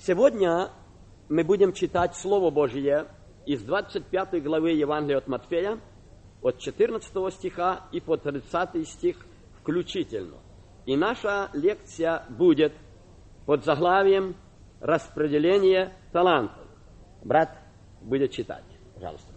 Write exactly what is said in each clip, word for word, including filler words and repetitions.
Сегодня мы будем читать Слово Божие из двадцать пятой главы Евангелия от Матфея, от четырнадцатого стиха и по тридцатый стих включительно. И наша лекция будет под заглавием «Распределение талантов». Брат будет читать, пожалуйста.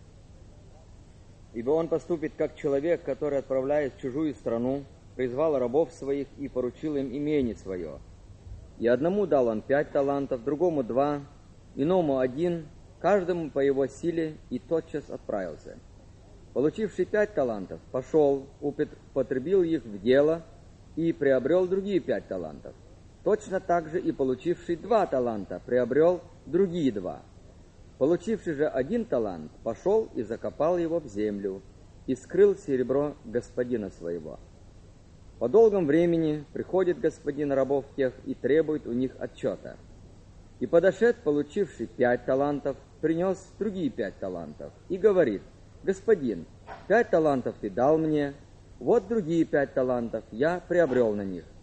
«Ибо он поступит, как человек, который, отправляясь в чужую страну, призвал рабов своих и поручил им имение свое. И одному дал он пять талантов, другому два, иному один, каждому по его силе, и тотчас отправился. Получивший пять талантов, пошел, употребил их в дело и приобрел другие пять талантов. Точно так же и получивший два таланта приобрел другие два. Получивший же один талант, пошел и закопал его в землю, и скрыл серебро господина своего. По долгом времени приходит господин рабов тех и требует у них отчета. И подошед, получивший пять талантов, принес другие пять талантов, и говорит: господин, пять талантов ты дал мне, вот другие пять талантов я приобрел на них.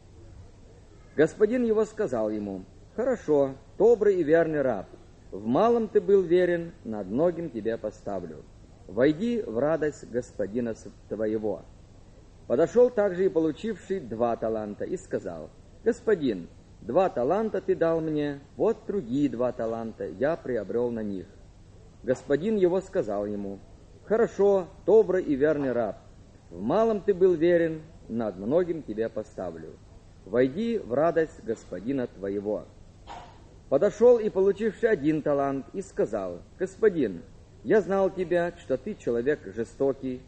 Господин его сказал ему: хорошо, добрый и верный раб, в малом ты был верен, над многим тебя поставлю. Войди в радость господина твоего. Подошел также и получивший два таланта и сказал: господин, два таланта ты дал мне, вот другие два таланта я приобрел на них. Господин его сказал ему: хорошо, добрый и верный раб, в малом ты был верен, над многим тебя поставлю. Войди в радость господина твоего. Подошел и получивший один талант и сказал: господин, я знал тебя, что ты человек жестокий,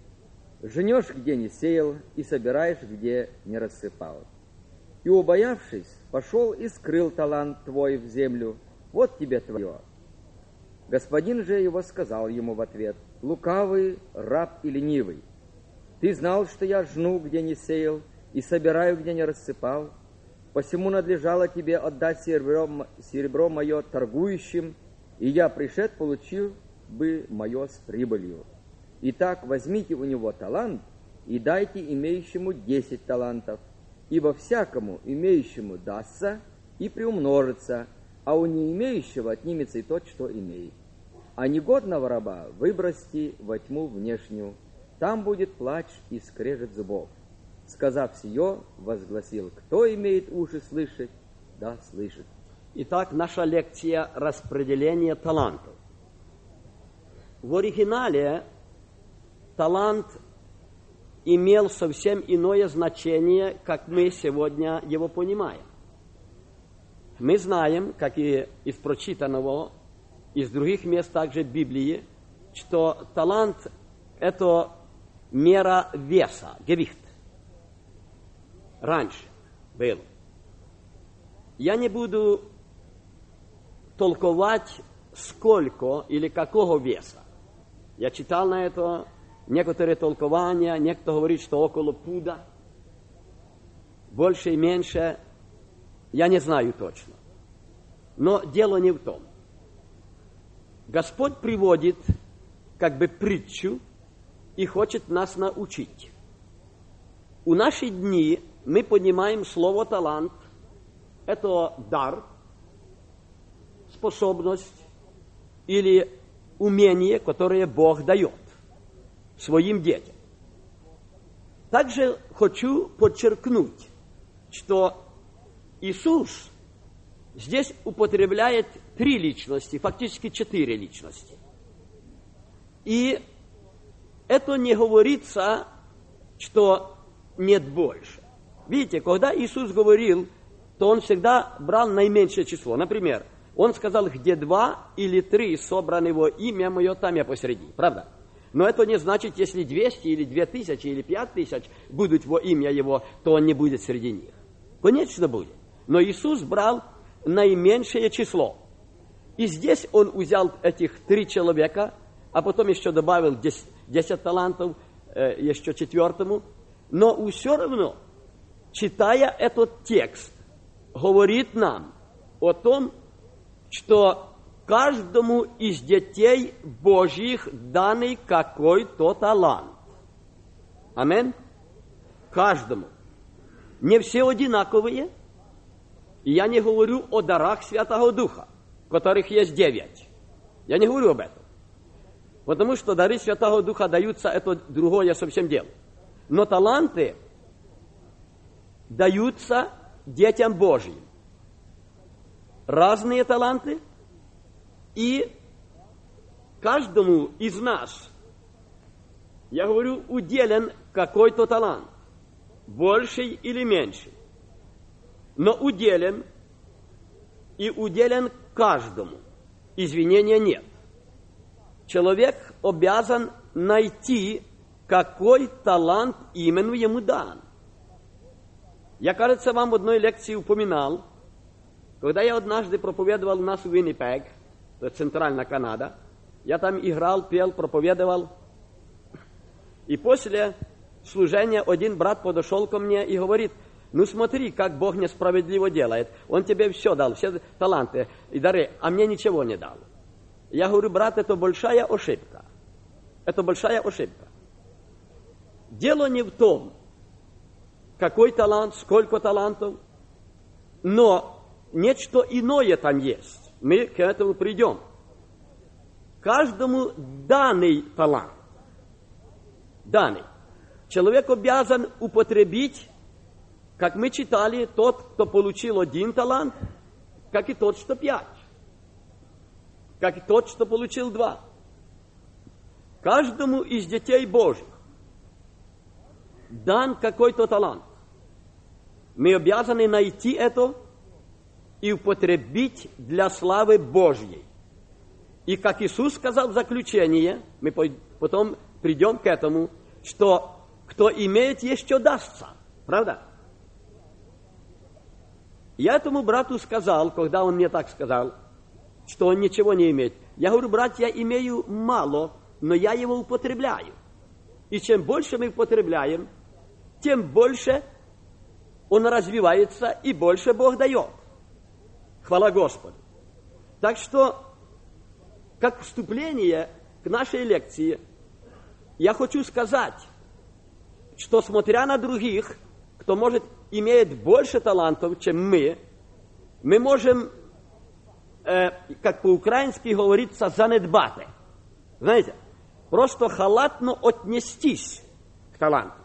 жнешь, где не сеял, и собираешь, где не рассыпал. И, убоявшись, пошел и скрыл талант твой в землю, вот тебе твое. Господин же его сказал ему в ответ: лукавый раб и ленивый, ты знал, что я жну, где не сеял, и собираю, где не рассыпал? Посему надлежало тебе отдать серебро, серебро мое торгующим, и я, пришед, получил бы мое с прибылью. Итак, возьмите у него талант и дайте имеющему десять талантов, ибо всякому имеющему дастся и приумножится, а у не имеющего отнимется и тот, что имеет. А негодного раба выбросьте во тьму внешнюю, там будет плач и скрежет зубов. Сказав сие, возгласил: кто имеет уши слышать, да слышит». Итак, наша лекция «Распределение талантов». В оригинале талант имел совсем иное значение, как мы сегодня его понимаем. Мы знаем, как и из прочитанного, из других мест также Библии, что талант – это мера веса, гевихт. Раньше был. Я не буду толковать, сколько или какого веса. Я читал на это некоторые толкования, некто говорит, что около пуда, больше и меньше, я не знаю точно. Но дело не в том. Господь приводит как бы притчу и хочет нас научить. У наши дни мы понимаем слово «талант» – это дар, способность или умение, которое Бог дает своим детям. Также хочу подчеркнуть, что Иисус здесь употребляет три личности, фактически четыре личности. И это не говорится, что нет больше. Видите, когда Иисус говорил, то Он всегда брал наименьшее число. Например, Он сказал: где два или три собраны во имя Мое, там я посреди. Правда? Но это не значит, если двести или две тысячи или пять тысяч будут во имя Его, то Он не будет среди них. Конечно, будет. Но Иисус брал наименьшее число. И здесь Он взял этих три человека, а потом еще добавил десять талантов э, еще четвертому. Но все равно, читая этот текст, говорит нам о том, что каждому из детей Божьих данный какой-то талант. Аминь. Каждому. Не все одинаковые, И я не говорю о дарах Святого Духа, которых есть девять. Я не говорю об этом. Потому что дары Святого Духа даются, это другое совсем дело. Но таланты даются детям Божьим. Разные таланты. И каждому из нас, я говорю, уделен какой-то талант. Больший или меньший. Но уделен и уделен каждому. Извинения нет. Человек обязан найти, какой талант именно ему дан. Я, кажется, вам в одной лекции упоминал, когда я однажды проповедовал у нас в Виннипег, это центральная Канада, я там играл, пел, проповедовал. И после служения один брат подошел ко мне и говорит: ну смотри, как Бог несправедливо делает. Он тебе все дал, все таланты и дары, а мне ничего не дал. Я говорю: брат, это большая ошибка. Это большая ошибка. Дело не в том, какой талант, сколько талантов, но нечто иное там есть. Мы к этому придем. Каждому данный талант. Данный. Человек обязан употребить, как мы читали, тот, кто получил один талант, как и тот, что пять. Как и тот, что получил два. Каждому из детей Божьих дан какой-то талант. Мы обязаны найти это и употребить для славы Божьей. И как Иисус сказал в заключение, мы потом придем к этому, что кто имеет, еще дастся. Правда? Я этому брату сказал, когда он мне так сказал, что он ничего не имеет. Я говорю: брат, я имею мало, но я его употребляю. И чем больше мы употребляем, тем больше он развивается и больше Бог дает. Хвала Господу. Так что, как вступление к нашей лекции, я хочу сказать, что смотря на других, кто может имеет больше талантов, чем мы, мы можем, э, как по-украински говорится, занедбати. Знаете, просто халатно отнестись к таланту.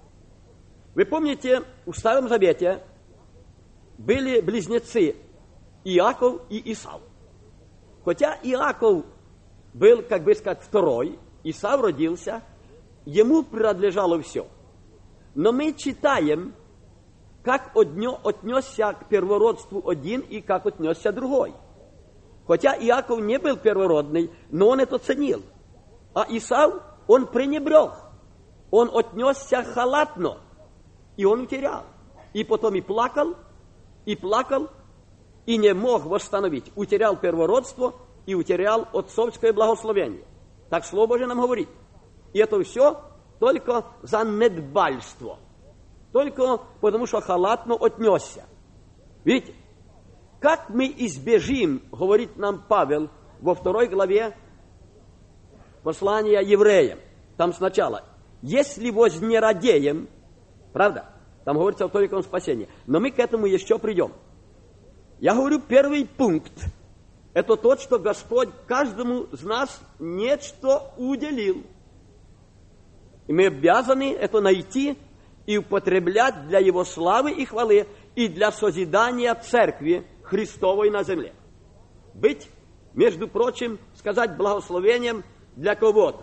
Вы помните, в Старом Завете были близнецы Иаков и Исав. Хотя Иаков был, как бы сказать, второй, Исав родился, ему принадлежало все. Но мы читаем, как отнесся к первородству один и как отнесся другой. Хотя Иаков не был первородный, но он это ценил. А Исав, он пренебрег. Он отнесся халатно. И он утерял. И потом и плакал, и плакал, и не мог восстановить. Утерял первородство и утерял отцовское благословение. Так Слово Божие нам говорит. И это все только за недбальство. Только потому, что халатно отнесся. Видите? Как мы избежим, говорит нам Павел во второй главе послания евреям. Там сначала: если вознерадеем, правда? Там говорится о только о спасении. Но мы к этому еще придем. Я говорю, первый пункт – это тот, что Господь каждому из нас нечто уделил. И мы обязаны это найти и употреблять для Его славы и хвалы и для созидания Церкви Христовой на земле. Быть, между прочим, сказать благословением для кого-то.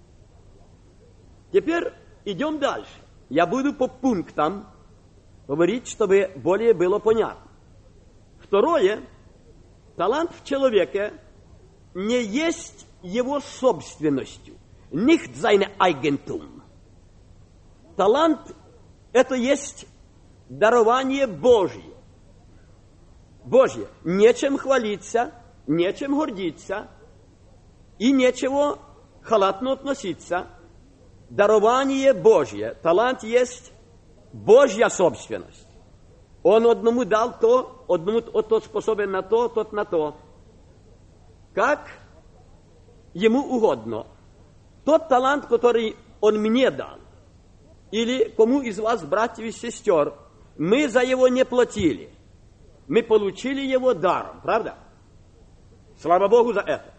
Теперь идем дальше. Я буду по пунктам говорить, чтобы более было понятно. Второе, талант в человеке не есть его собственностью. Nicht seine Eigentum. Талант – это есть дарование Божье. Божье. Нечем хвалиться, нечем гордиться и нечего халатно относиться. Дарование Божье. Талант есть Божья собственность. Он одному дал то, одному тот способен на то, тот на то. Как ему угодно. Тот талант, который он мне дал, или кому из вас, братьев и сестер, мы за его не платили. Мы получили его даром, правда? Слава Богу за это.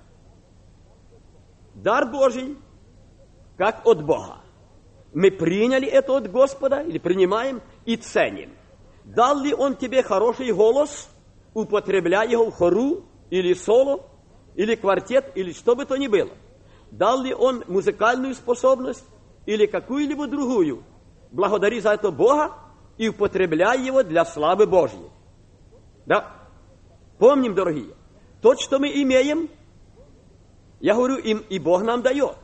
Дар Божий, как от Бога. Мы приняли это от Господа, или принимаем и ценим. Дал ли Он тебе хороший голос, употребляя его в хору, или соло, или квартет, или что бы то ни было? Дал ли Он музыкальную способность, или какую-либо другую? Благодари за это Бога и употребляй его для славы Божьей. Да? Помним, дорогие, то, что мы имеем, я говорю, им и Бог нам дает.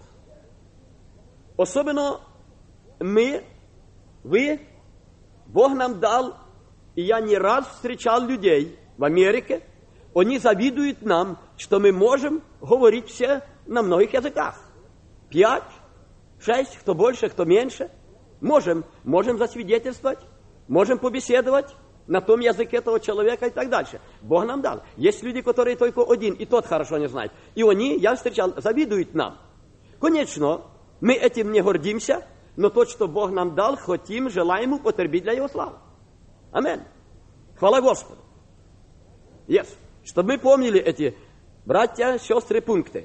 Особенно мы, вы, Бог нам дал, и я не раз встречал людей в Америке, они завидуют нам, что мы можем говорить все на многих языках. Пять, шесть, кто больше, кто меньше. Можем, можем засвидетельствовать, можем побеседовать на том языке этого человека и так дальше. Бог нам дал. Есть люди, которые только один, и тот хорошо не знает. И они, я встречал, завидуют нам. Конечно, мы этим не гордимся, но то, что Бог нам дал, хотим, желаем употребить для Его славы. Аминь. Хвала Господу. Yes. Чтобы мы помнили эти, братья, сестры, пункты.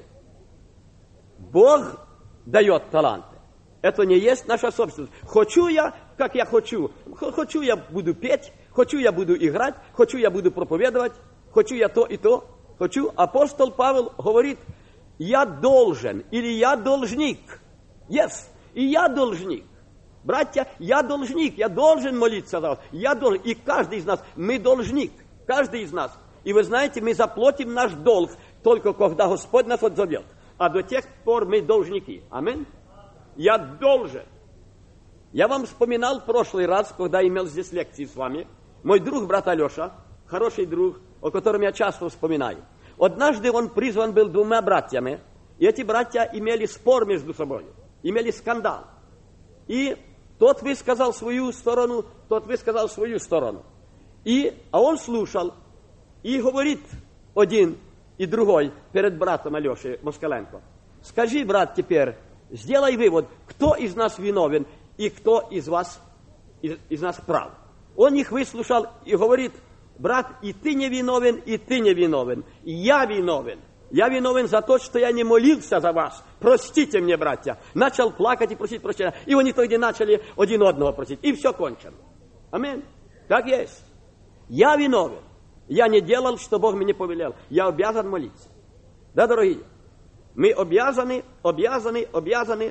Бог дает таланты. Это не есть наша собственность. Хочу я, как я хочу. Хочу я буду петь, хочу я буду играть, хочу я буду проповедовать, хочу я то и то. Хочу. Апостол Павел говорит, я должен или я должник. Yes. И я должник. Братья, я должник, я должен молиться за вас. Я должен. И каждый из нас, мы должник. Каждый из нас. И вы знаете, мы заплатим наш долг только когда Господь нас отзовет. А до тех пор мы должники. Аминь. Я должен. Я вам вспоминал в прошлый раз, когда имел здесь лекции с вами, мой друг, брат Алеша, хороший друг, о котором я часто вспоминаю. Однажды он призван был двумя братьями, и эти братья имели спор между собой, имели скандал. И тот высказал свою сторону, тот высказал свою сторону. И, а он слушал, и говорит один и другой перед братом Алешей Москаленко: скажи, брат, теперь, сделай вывод, кто из нас виновен и кто из вас, из, из нас прав. Он их выслушал и говорит: брат, и ты не виновен, и ты не виновен. Я виновен. Я виновен за то, что я не молился за вас. Простите мне, братья. Начал плакать и просить прощения. И они тогда начали один одного просить. И все кончено. Аминь. Так есть. Я виновен. Я не делал, что Бог мне повелел. Я обязан молиться. Да, дорогие? Мы обязаны, обязаны, обязаны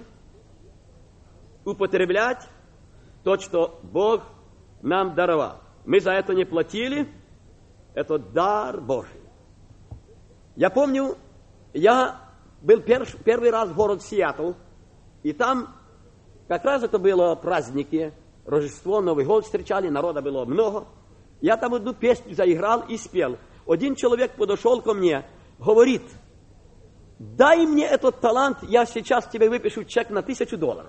употреблять то, что Бог нам даровал. Мы за это не платили. Это дар Божий. Я помню, я был пер, первый раз в город Сиэтл, и там как раз это было праздники, Рождество, Новый год встречали, народа было много. Я там одну песню заиграл и спел. Один человек подошел ко мне, говорит: дай мне этот талант, я сейчас тебе выпишу чек на тысячу долларов.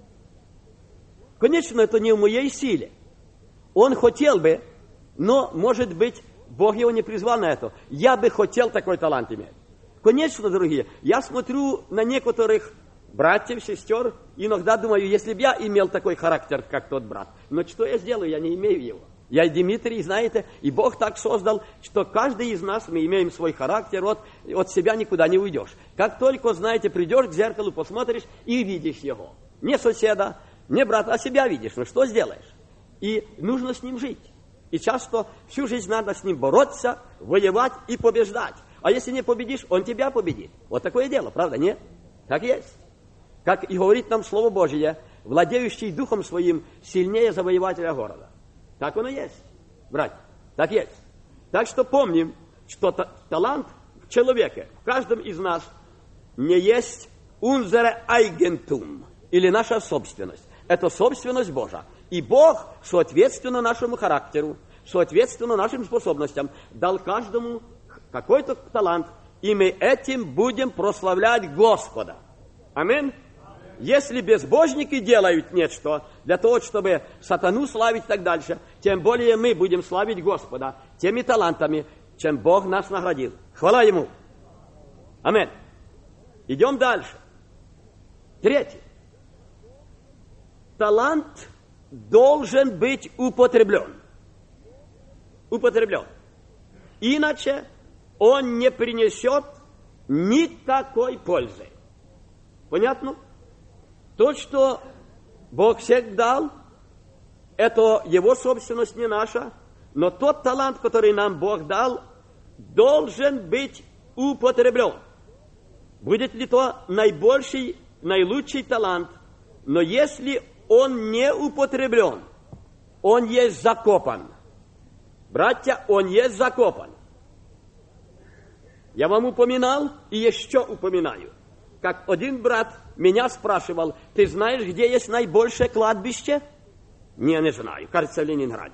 Конечно, это не в моей силе. Он хотел бы, но, может быть, Бог его не призвал на это. Я бы хотел такой талант иметь. Конечно, дорогие, я смотрю на некоторых братьев, сестер, и иногда думаю, если бы я имел такой характер, как тот брат, но что я сделаю, я не имею его. Я Дмитрий, знаете, и Бог так создал, что каждый из нас, мы имеем свой характер, от, от себя никуда не уйдешь. Как только, знаете, придешь к зеркалу, посмотришь и видишь его. Не соседа, не брата, а себя видишь. Ну что сделаешь? И нужно с ним жить. И часто всю жизнь надо с ним бороться, воевать и побеждать. А если не победишь, он тебя победит. Вот такое дело, правда, нет? Так есть. Как и говорит нам Слово Божие, владеющий духом своим сильнее завоевателя города. Так оно есть, братья, так есть. Так что помним, что та- талант в человеке, в каждом из нас, не есть unsere Eigentum, или наша собственность. Это собственность Божия. И Бог, соответственно нашему характеру, соответственно нашим способностям, дал каждому какой-то талант, и мы этим будем прославлять Господа. Аминь. Если безбожники делают нечто для того, чтобы сатану славить и так дальше, тем более мы будем славить Господа теми талантами, чем Бог нас наградил. Хвала Ему. Аминь. Идем дальше. Третье. Талант должен быть употреблен. Употреблен. Иначе он не принесет никакой пользы. Понятно? То, что Бог всех дал, это его собственность, не наша, но тот талант, который нам Бог дал, должен быть употреблен. Будет ли то наибольший, наилучший талант, но если он не употреблен, он есть закопан. Братья, он есть закопан. Я вам упоминал и еще упоминаю, как один брат меня спрашивал: ты знаешь, где есть наибольшее кладбище? Не, не знаю, кажется, в Ленинграде.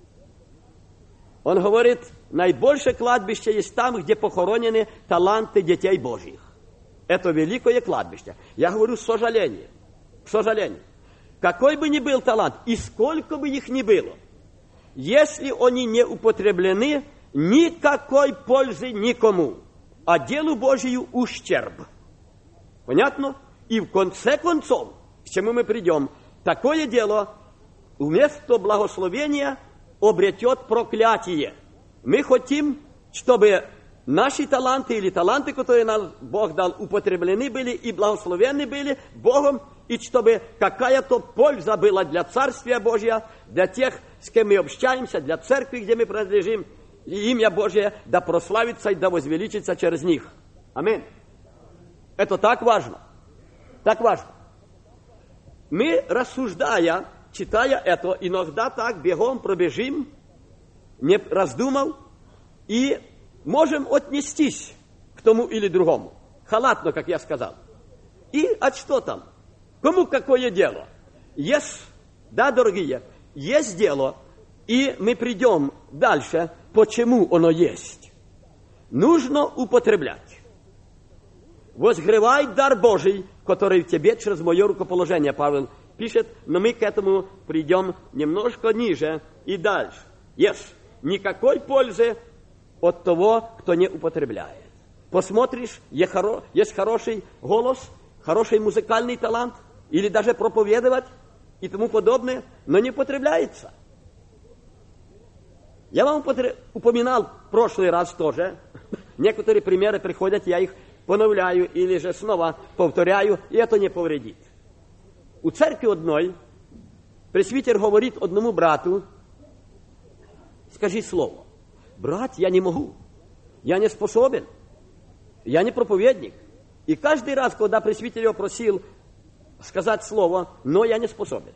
Он говорит, наибольшее кладбище есть там, где похоронены таланты детей Божьих. Это великое кладбище. Я говорю, с сожалением, с сожалением. Какой бы ни был талант, и сколько бы их ни было, если они не употреблены, никакой пользы никому, а делу Божию ущерб. Понятно? И в конце концов, к чему мы придем, такое дело вместо благословения обретет проклятие. Мы хотим, чтобы наши таланты или таланты, которые нам Бог дал, употреблены были и благословены были Богом, и чтобы какая-то польза была для Царствия Божия, для тех, с кем мы общаемся, для церкви, где мы принадлежим, и имя Божие да прославится и да возвеличится через них. Аминь. Это так важно. Так важно. Мы, рассуждая, читая это, иногда так бегом пробежим, не раздумав, и можем отнестись к тому или другому. Халатно, как я сказал. И от что там? Кому какое дело? Есть, да, дорогие, есть дело, и мы придем дальше, почему оно есть. Нужно употреблять. Возгревай дар Божий, который в тебе через мое рукоположение, Павел пишет, но мы к этому придем немножко ниже и дальше. Есть. Никакой пользы от того, кто не употребляет. Посмотришь, есть, хоро, есть хороший голос, хороший музыкальный талант, или даже проповедовать и тому подобное, но не употребляется. Я вам упоминал в прошлый раз тоже. Некоторые примеры приходят, я их поновляю или же снова повторяю, и это не повредит. У церкви одной пресвитер говорит одному брату: скажи слово. Брат, я не могу, я не способен, я не проповедник. И каждый раз, когда пресвитер его просил сказать слово, но я не способен.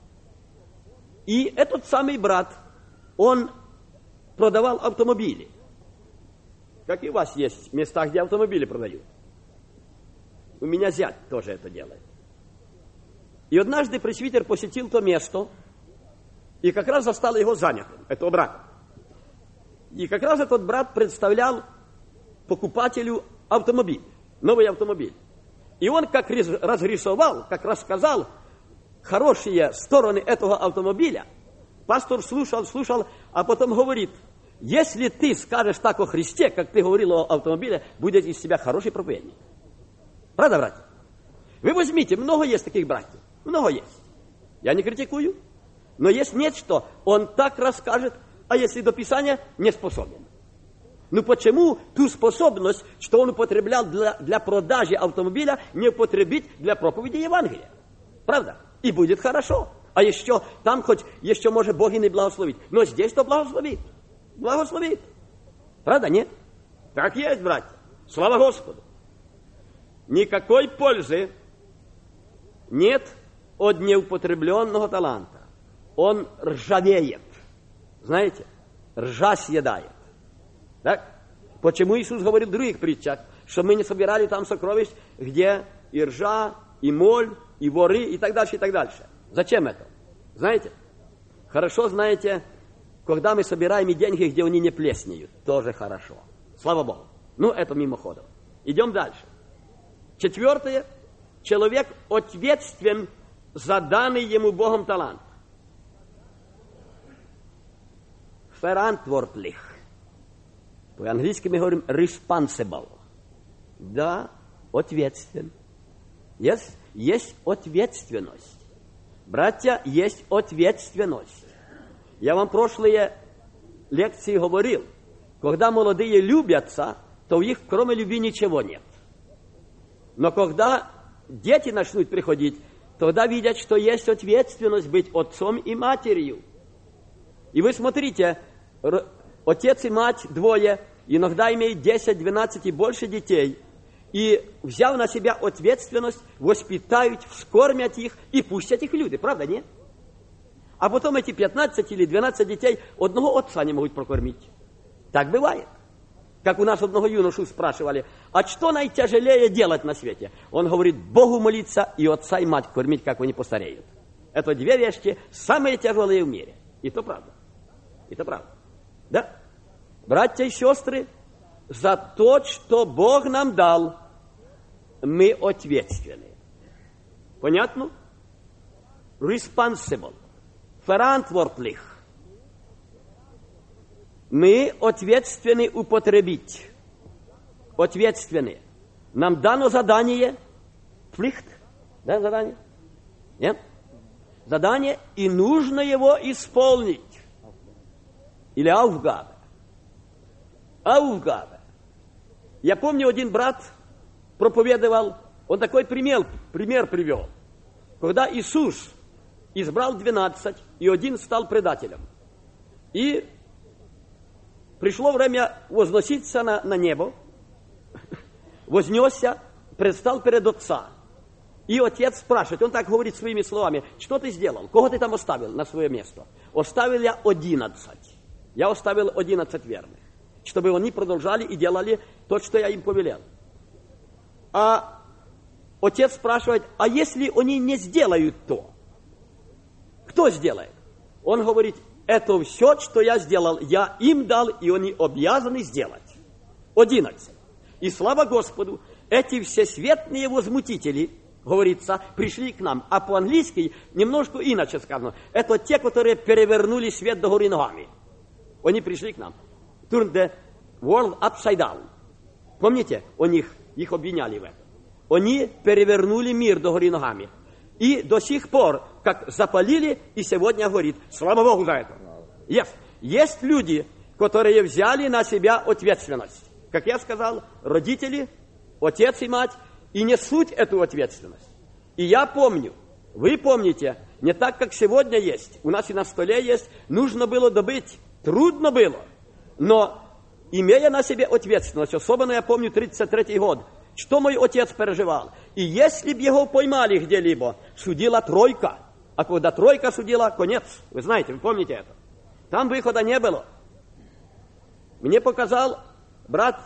И этот самый брат, он продавал автомобили. Как и у вас есть места, где автомобили продают. У меня зять тоже это делает. И однажды пресвитер посетил то место, и как раз застал его занятым, этого брата. И как раз этот брат представлял покупателю автомобиль, новый автомобиль. И он как разрисовал, как рассказал хорошие стороны этого автомобиля. Пастор слушал, слушал, а потом говорит: если ты скажешь так о Христе, как ты говорил о автомобиле, будет из себя хороший проповедник. Правда, братья? Вы возьмите, много есть таких братьев, много есть. Я не критикую, но есть нечто, он так расскажет, а если до Писания не способен. Ну почему ту способность, что он употреблял для, для продажи автомобиля, не употребить для проповеди Евангелия? Правда? И будет хорошо. А еще там хоть еще может Бог и не благословить. Но здесь-то благословит. Благословит. Правда, нет? Так есть, братья. Слава Господу. Никакой пользы нет от неупотребленного таланта. Он ржавеет. Знаете? Ржа съедает. Так? Почему Иисус говорит в других притчах, что мы не собирали там сокровищ, где и ржа, и моль, и воры, и так дальше, и так дальше. Зачем это? Знаете? Хорошо знаете, когда мы собираем и деньги, где они не плеснеют. Тоже хорошо. Слава Богу. Ну, это мимоходом. Идем дальше. Четвертое. Человек ответственен за данный ему Богом талант. Verantwortlich. По-английски мы говорим responsible. Да, ответственен. Есть, есть ответственность. Братья, есть ответственность. Я вам в прошлые лекции говорил, Когда молодые любятся, то у них кроме любви ничего нет. Но когда дети начнут приходить, тогда видят, что есть ответственность быть отцом и матерью. И вы смотрите, отец и мать двое, иногда имеют десять, двенадцать и больше детей, и, взяв на себя ответственность, воспитают, вскормят их и пустят их люди, правда, нет? А потом эти пятнадцать или двенадцать детей одного отца не могут прокормить. Так бывает. Как у нас одного юношу спрашивали, а что наитяжелее делать на свете? Он говорит, Богу молиться и отца и мать кормить, как они постареют. Это две вещи самые тяжелые в мире. И то правда. И то правда. Да? Братья и сестры, за то, что Бог нам дал, мы ответственны. Понятно? Responsible. Verantwortlich. Мы ответственны употребить. Ответственны. Нам дано задание. Pflicht. Да, задание? Нет? Задание, и нужно его исполнить. Или Aufgabe. Aufgabe. Я помню, один брат проповедовал, он такой пример, пример привел. Когда Иисус избрал двенадцать, и один стал предателем. И пришло время возноситься на, на небо, вознесся, предстал перед Отца. И Отец спрашивает, он так говорит своими словами, что ты сделал, кого ты там оставил на свое место? Оставил я одиннадцать. Я оставил одиннадцать верных, чтобы они продолжали и делали то, что я им повелел. А Отец спрашивает, а если они не сделают то? Кто сделает? Он говорит, это все, что я сделал, я им дал, и они обязаны сделать. Одиннадцать. И слава Господу, эти всесветные возмутители, говорится, пришли к нам. А по-английски немножко иначе сказано. Это те, которые перевернули свет догори ногами. Они пришли к нам. Turn the world upside down. Помните, у них, их обвиняли в этом. Они перевернули мир догори ногами. И до сих пор, как запалили, и сегодня говорит, слава Богу за это. Yes. Есть люди, которые взяли на себя ответственность. Как я сказал, родители, отец и мать, и несут эту ответственность. И я помню, вы помните, не так, как сегодня есть, у нас и на столе есть, нужно было добыть, трудно было, но имея на себе ответственность, особенно я помню тридцать третий год, что мой отец переживал. И если бы его поймали где-либо, судила тройка. А когда тройка судила, конец. Вы знаете, вы помните это. Там выхода не было. Мне показал брат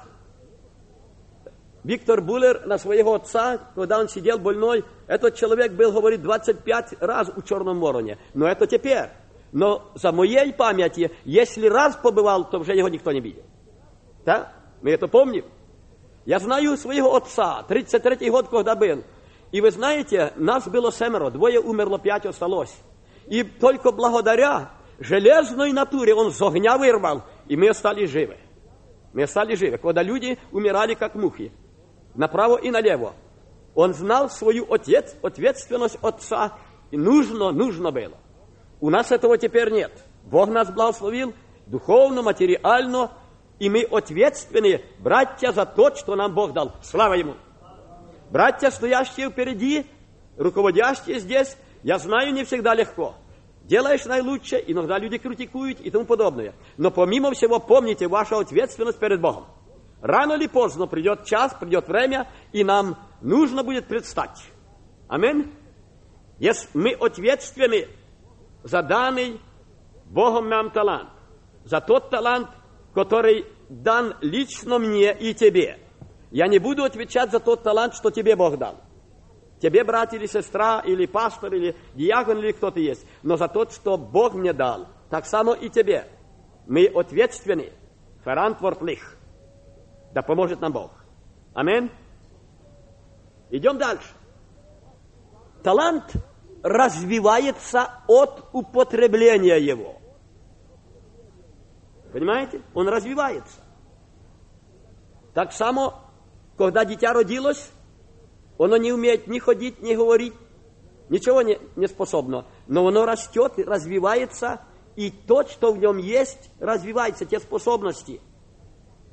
Виктор Буллер на своего отца, когда он сидел больной. Этот человек был, говорит, двадцать пять раз у Черном Вороне. Но это теперь. Но за моей памяти, если раз побывал, то уже его никто не видел. Да? Мы это помним. Я знаю своего отца, тридцать третий год, когда был. И вы знаете, нас было семеро, двое умерло, пять осталось. И только благодаря железной натуре он с огня вырвал, и мы остались живы. Мы остались живы, когда люди умирали как мухи, направо и налево. Он знал свою отец, ответственность отца, и нужно, нужно было. У нас этого теперь нет. Бог нас благословил духовно, материально, и мы ответственны, братья, за то, что нам Бог дал. Слава Ему! Братья, стоящие впереди, руководящие здесь, я знаю, не всегда легко. Делаешь наилучшее, иногда люди критикуют и тому подобное. Но помимо всего, помните вашу ответственность перед Богом. Рано или поздно придет час, придет время, и нам нужно будет предстать. Аминь. Если мы ответственны за данный Богом нам талант, за тот талант, который дан лично мне и тебе. Я не буду отвечать за тот талант, что тебе Бог дал. Тебе, брат или сестра, или пастор, или диакон, или кто-то есть. Но за тот, что Бог мне дал. Так само и тебе. Мы ответственны. Verantwortlich. Да поможет нам Бог. Аминь. Идем дальше. Талант развивается от употребления его. Понимаете? Он развивается. Так само, когда дитя родилось, оно не умеет ни ходить, ни говорить, ничего не, не способно. Но оно растет, развивается, и то, что в нем есть, развивается, те способности.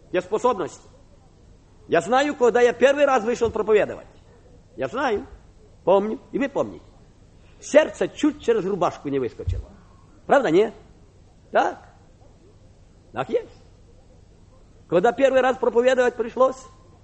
те способности. Я знаю, когда я первый раз вышел проповедовать. Я знаю, помню, и вы помните. Сердце чуть через рубашку не выскочило. Правда, нет? Так? Так есть. Когда первый раз проповедовать пришлось,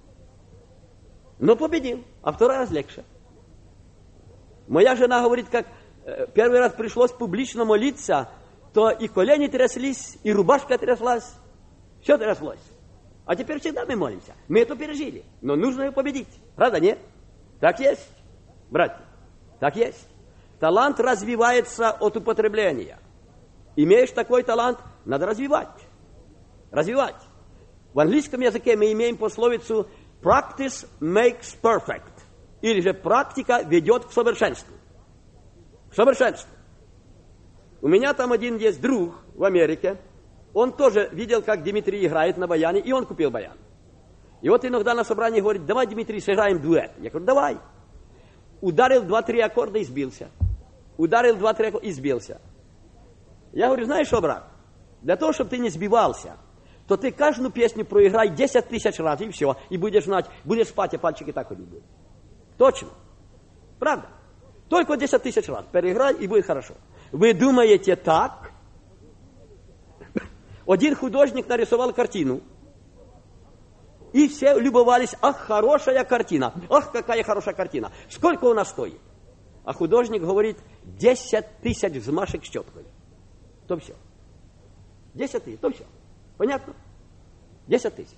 но победил, а второй раз легче. Моя жена говорит, как э, первый раз пришлось публично молиться, то и колени тряслись, и рубашка тряслась, все тряслось. А теперь всегда мы молимся. Мы это пережили, но нужно ее победить. Правда, нет? Так есть, братья, так есть. Талант развивается от употребления. Имеешь такой талант, надо развивать. Развивать. В английском языке мы имеем пословицу «practice makes perfect». Или же «практика ведет к совершенству». К совершенству. У меня там один есть друг в Америке. Он тоже видел, как Дмитрий играет на баяне, и он купил баян. И вот иногда на собрании говорит: давай, Дмитрий, сыграем дуэт. Я говорю: давай. Ударил два-три аккорда и сбился. Ударил два-три аккорда и сбился. Я говорю: знаешь что, брат, для того, чтобы ты не сбивался, то ты каждую песню проиграй десять тысяч раз, и все. И будешь знать, будешь спать, а пальчики так ходить будут. Точно. Правда. Только десять тысяч раз переиграй, и будет хорошо. Вы думаете так? Один художник нарисовал картину, и все любовались: ах, хорошая картина, ах, какая хорошая картина. Сколько она стоит? А художник говорит: десять тысяч взмашек щеткой. То все. Десять тысяч, то все. Понятно? Десять тысяч.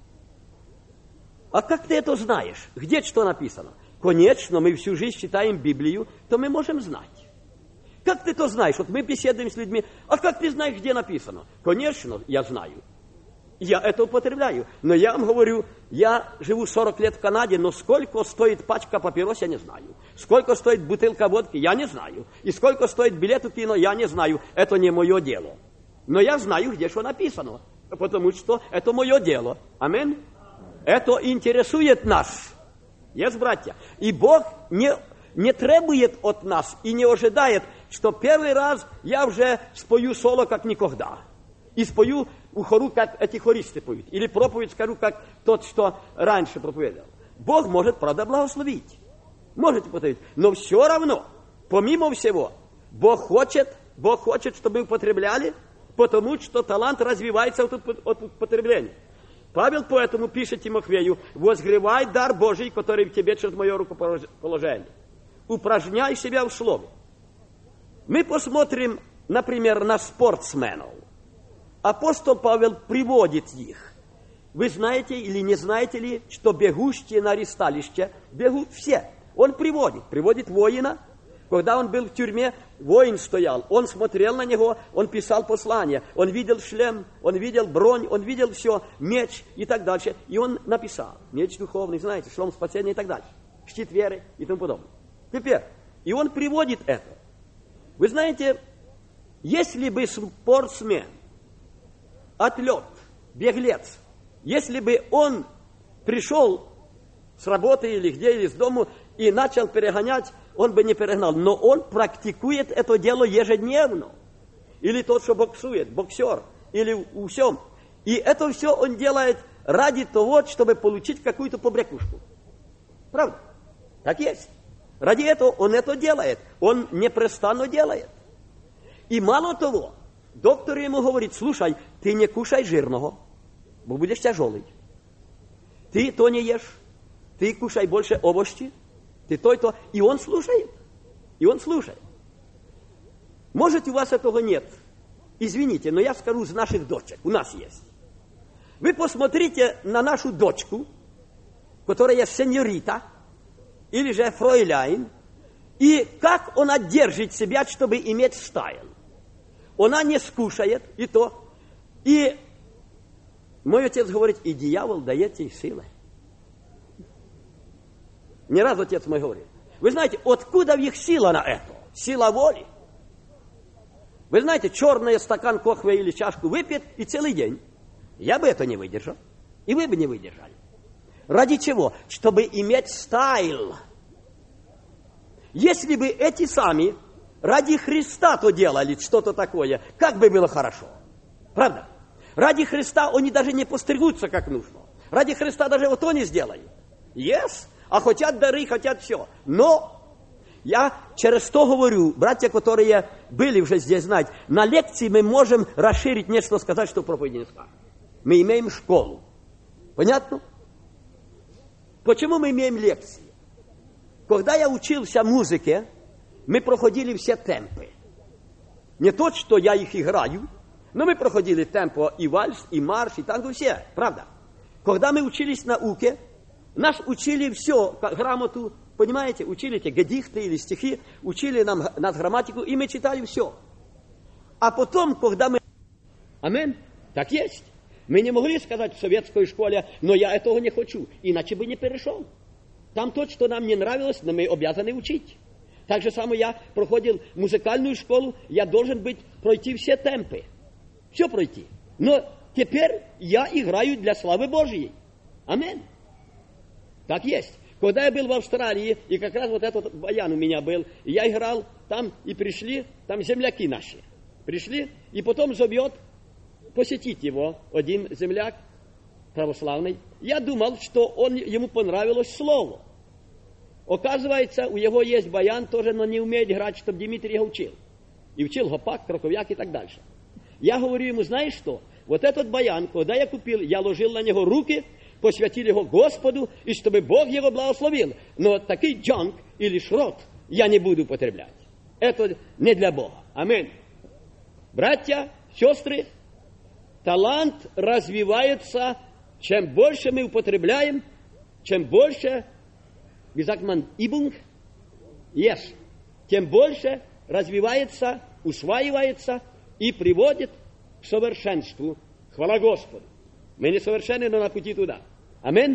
А как ты это знаешь? Где что написано? Конечно, мы всю жизнь читаем Библию, то мы можем знать. Как ты это знаешь? Вот мы беседуем с людьми. А как ты знаешь, где написано? Конечно, я знаю. Я это употребляю. Но я вам говорю, я живу сорок лет в Канаде, но сколько стоит пачка папирос, я не знаю. Сколько стоит бутылка водки, я не знаю. И сколько стоит билет в кино, я не знаю. Это не мое дело. Но я знаю, где что написано. Потому что это мое дело. Аминь. Это интересует нас. Есть, братья? И Бог не, не требует от нас и не ожидает, что первый раз я уже спою соло, как никогда. И спою у хору, как эти хористы поют. Или проповедь скажу, как тот, что раньше проповедовал. Бог может, правда, благословить. Можете повторить. Но все равно, помимо всего, Бог хочет, Бог хочет, чтобы мы употребляли, потому что талант развивается от, от употребления. Павел поэтому пишет Тимофею: возгревай дар Божий, который в тебе через мое рукоположение. Упражняй себя в слове. Мы посмотрим, например, на спортсменов. Апостол Павел приводит их. Вы знаете или не знаете ли, что бегущие на аресталище бегут все. Он приводит, приводит воина. Когда он был в тюрьме, воин стоял, он смотрел на него, он писал послание, он видел шлем, он видел бронь, он видел все, меч и так дальше. И он написал, меч духовный, знаете, шлем спасения и так дальше, щит веры и тому подобное. Теперь, и он приводит это. Вы знаете, если бы спортсмен, атлет, беглец, если бы он пришел с работы или где, или с дому и начал перегонять, он бы не перегнал. Но он практикует это дело ежедневно. Или тот, что боксует, боксер, или у всем. И это все он делает ради того, чтобы получить какую-то побрякушку. Правда? Так есть. Ради этого он это делает. Он непрестанно делает. И мало того, доктор ему говорит: слушай, ты не кушай жирного, бо будешь тяжелый. Ты то не ешь, ты кушай больше овощи, ты то и то. И он слушает. И он слушает. Может, у вас этого нет. Извините, но я скажу из наших дочек. У нас есть. Вы посмотрите на нашу дочку, которая сеньорита, или же фройляйн, и как она держит себя, чтобы иметь стайл. Она не скушает, и то. И мой отец говорит: и дьявол дает ей силы. Не раз отец мой говорит. Вы знаете, откуда в их сила на это? Сила воли. Вы знаете, черный стакан кофе или чашку выпьет и целый день. Я бы это не выдержал. И вы бы не выдержали. Ради чего? Чтобы иметь стайл. Если бы эти сами ради Христа то делали что-то такое, как бы было хорошо. Правда? Ради Христа они даже не постригутся как нужно. Ради Христа даже вот то не сделают. Yes. А хотят дары, хотят все. Но я через то говорю, братья, которые были уже здесь знать, на лекции мы можем расширить нечто, сказать, что проповеди не скажем. Мы имеем школу. Понятно? Почему мы имеем лекции? Когда я учился музыке, мы проходили все темпы. Не то, что я их играю, но мы проходили темпо и вальс, и марш, и так, все, правда. Когда мы учились науке, нас учили все, грамоту, понимаете, учили эти гедихты или стихи, учили нам нас грамматику, и мы читали все. А потом, когда мы... Аминь, так есть. Мы не могли сказать в советской школе, но я этого не хочу, иначе бы не перешел. Там то, что нам не нравилось, но мы обязаны учить. Так же самое я проходил музыкальную школу, я должен быть, пройти все темпы. Все пройти. Но теперь я играю для славы Божьей. Аминь. Так есть. Когда я был в Австралии, и как раз вот этот баян у меня был, и я играл там, и пришли, там земляки наши. Пришли, и потом зовет посетить его один земляк православный. Я думал, что он, ему понравилось слово. Оказывается, у него есть баян тоже, но не умеет играть, чтобы Дмитрий его учил. И учил гопак, краковяк и так дальше. Я говорю ему, знаешь что, вот этот баян, когда я купил, я ложил на него руки, посвятил его Господу, и чтобы Бог его благословил. Но такой джанк или шрот я не буду употреблять. Это не для Бога. Аминь. Братья, сестры, талант развивается, чем больше мы употребляем, чем больше, wie sagt man, Übung, yes, тем больше развивается, усваивается и приводит к совершенству. Хвала Господу. Мы не совершенны, но на пути туда. Аминь.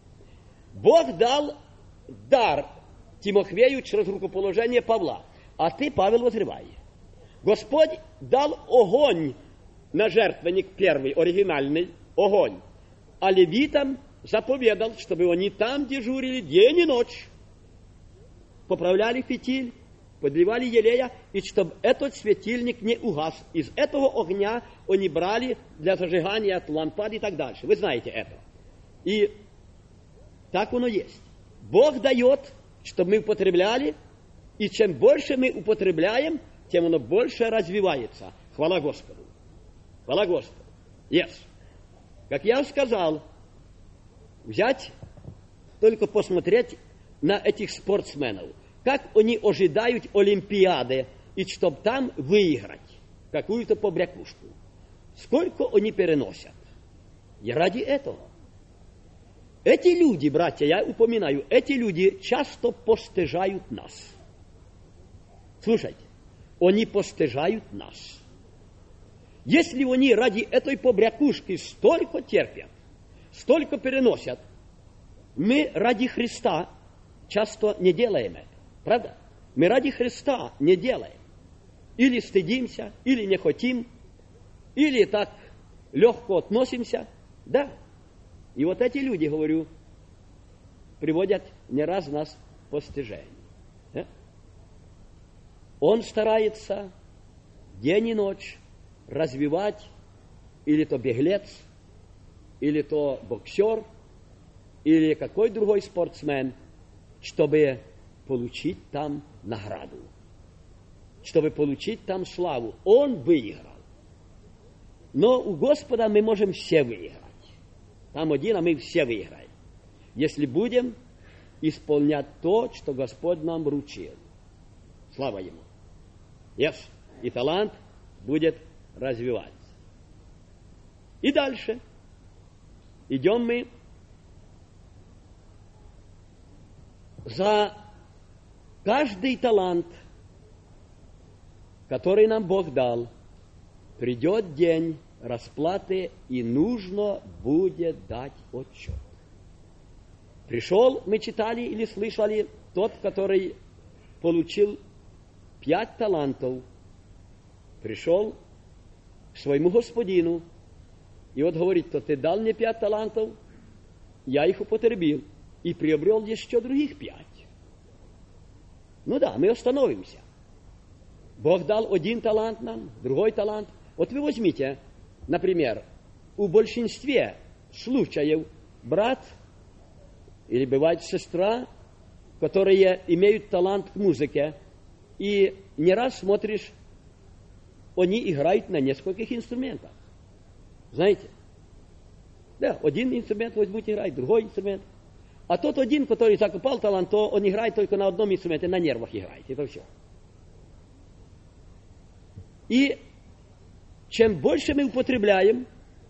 Бог дал дар Тимофею через рукоположение Павла, а ты, Павел, возревай. Господь дал огонь на жертвенник первый, оригинальный огонь, а левитам заповедал, чтобы они там дежурили день и ночь, поправляли фитиль, подливали елея, и чтобы этот светильник не угас. Из этого огня они брали для зажигания от лампад и так дальше. Вы знаете это. И так оно есть. Бог дает, чтобы мы употребляли, и чем больше мы употребляем, тем оно больше развивается. Хвала Господу. Хвала Господу. Yes. Как я сказал, взять, только посмотреть на этих спортсменов. Как они ожидают Олимпиады, и чтобы там выиграть какую-то побрякушку. Сколько они переносят. И ради этого. Эти люди, братья, я упоминаю, эти люди часто постыжают нас. Слушайте, они постыжают нас. Если они ради этой побрякушки столько терпят, столько переносят, мы ради Христа часто не делаем это. Правда? Мы ради Христа не делаем. Или стыдимся, или не хотим, или так легко относимся. Да. И вот эти люди, говорю, приводят не раз нас к постижению. Да? Он старается день и ночь развивать, или то беглец, или то боксер, или какой другой спортсмен, чтобы получить там награду, чтобы получить там славу. Он выиграл. Но у Господа мы можем все выиграть. Там один, а мы все выиграем. Если будем исполнять то, что Господь нам вручил. Слава Ему. Yes. И талант будет развиваться. И дальше. Идем мы за каждый талант, который нам Бог дал, придет день расплаты, и нужно будет дать отчет. Пришел, мы читали или слышали, тот, который получил пять талантов, пришел к своему господину, и вот говорит, то ты дал мне пять талантов, я их употребил, и приобрел еще других пять. Ну да, мы остановимся. Бог дал один талант нам, другой талант. Вот вы возьмите, например, у большинстве случаев брат или бывает сестра, которые имеют талант к музыке, и не раз смотришь, они играют на нескольких инструментах. Знаете? Да, один инструмент возьмут, играет, другой инструмент. А тот один, который закопал талант, то он играет только на одном инструменте, на нервах играет. Это все. И чем больше мы употребляем,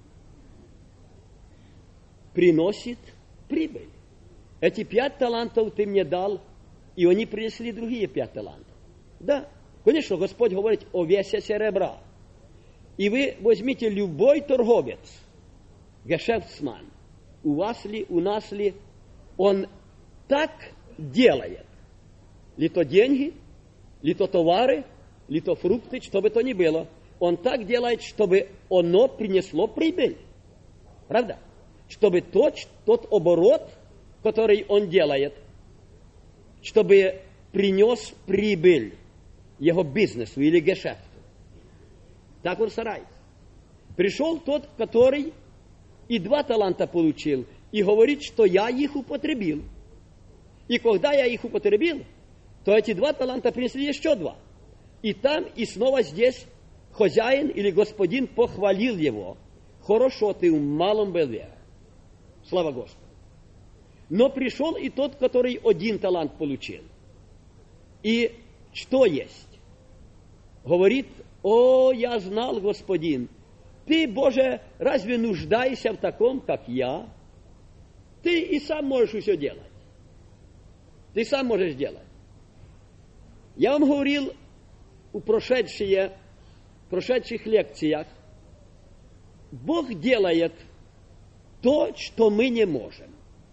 приносит прибыль. Эти пять талантов ты мне дал, и они принесли другие пять талантов. Да, конечно, Господь говорит о весе серебра. И вы возьмите любой торговец, гешефтсман, у вас ли, у нас ли, он так делает. Ли то деньги, ли то товары, ли то фрукты, что бы то ни было. Он так делает, чтобы оно принесло прибыль. Правда? Чтобы тот, тот оборот, который он делает, чтобы принес прибыль его бизнесу или гешефту. Так он старается. Пришел тот, который и два таланта получил, и говорит, что я их употребил. И когда я их употребил, то эти два таланта принесли еще два. И там, и снова здесь хозяин или господин похвалил его. Хорошо, ты в малом был верен. Слава Господу. Но пришел и тот, который один талант получил. И что есть? Говорит, о, я знал, господин, ты, Боже, разве нуждаешься в таком, как я? Ты и сам можешь все делать. Ты сам можешь делать. Я вам говорил в прошедшие, прошедших лекциях, Бог делает то, что мы не можем.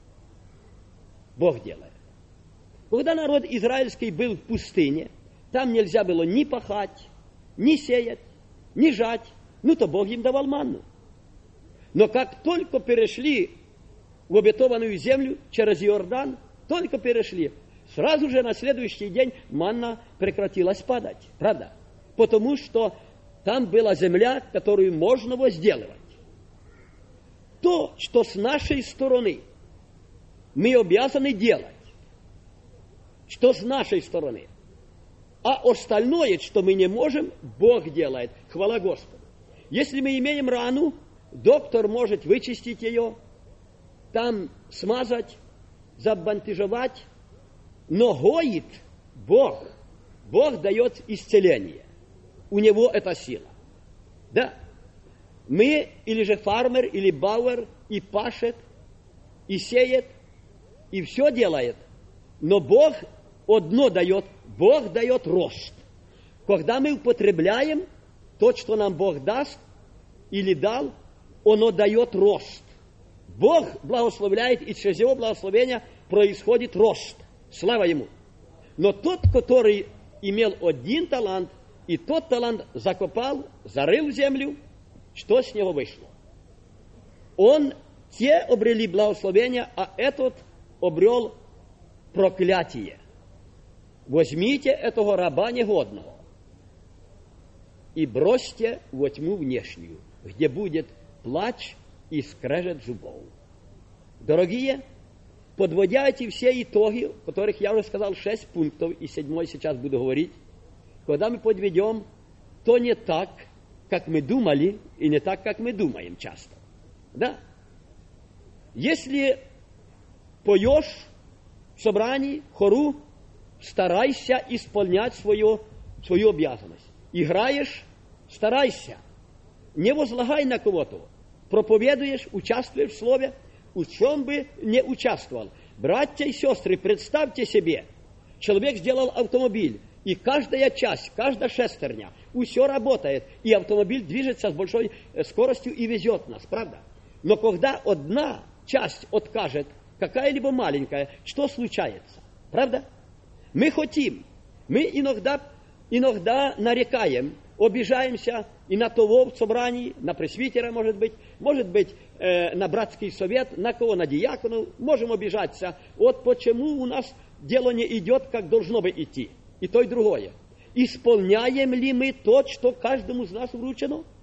Бог делает. Когда народ израильский был в пустыне, там нельзя было ни пахать, ни сеять, ни жать, ну то Бог им давал манну. Но как только перешли в обетованную землю через Иордан, только перешли, сразу же на следующий день манна прекратилась падать. Правда? Потому что там была земля, которую можно возделывать. То, что с нашей стороны мы обязаны делать, что с нашей стороны, а остальное, что мы не можем, Бог делает. Хвала Господу. Если мы имеем рану, доктор может вычистить ее, там смазать, забантажевать, но гоит Бог. Бог дает исцеление. У него эта сила. Да. Мы, или же фармер, или бауэр, и пашет, и сеет, и все делает. Но Бог одно дает. Бог дает рост. Когда мы употребляем то, что нам Бог даст или дал, оно дает рост. Бог благословляет, и через его благословение происходит рост. Слава ему. Но тот, который имел один талант, и тот талант закопал, зарыл в землю, что с него вышло? Он, те обрели благословение, а этот обрел проклятие. Возьмите этого раба негодного и бросьте во тьму внешнюю, где будет плач и скрежет зубов. Дорогие, подводя эти все итоги, которых я уже сказал шесть пунктов, и седьмой сейчас буду говорить, когда мы подведем, то не так, как мы думали, и не так, как мы думаем часто. Да? Если поешь в собрании, хору, старайся исполнять свою, свою обязанность. Играешь, старайся. Не возлагай на кого-то. Проповедуешь, участвуешь в слове, в чем бы не участвовал. Братья и сестры, представьте себе, человек сделал автомобиль, и каждая часть, каждая шестерня, все работает, и автомобиль движется с большой скоростью и везет нас, правда? Но когда одна часть откажет, какая-либо маленькая, что случается? Правда? Мы хотим, мы иногда, иногда нарекаем, обижаемся и на того в собрании, на пресвитера, может быть, может быть, э, на братский совет, на кого, на диаконов, можем обижаться. Вот почему у нас дело не идет, как должно бы идти. И то, и другое. Исполняем ли мы то, что каждому из нас вручено?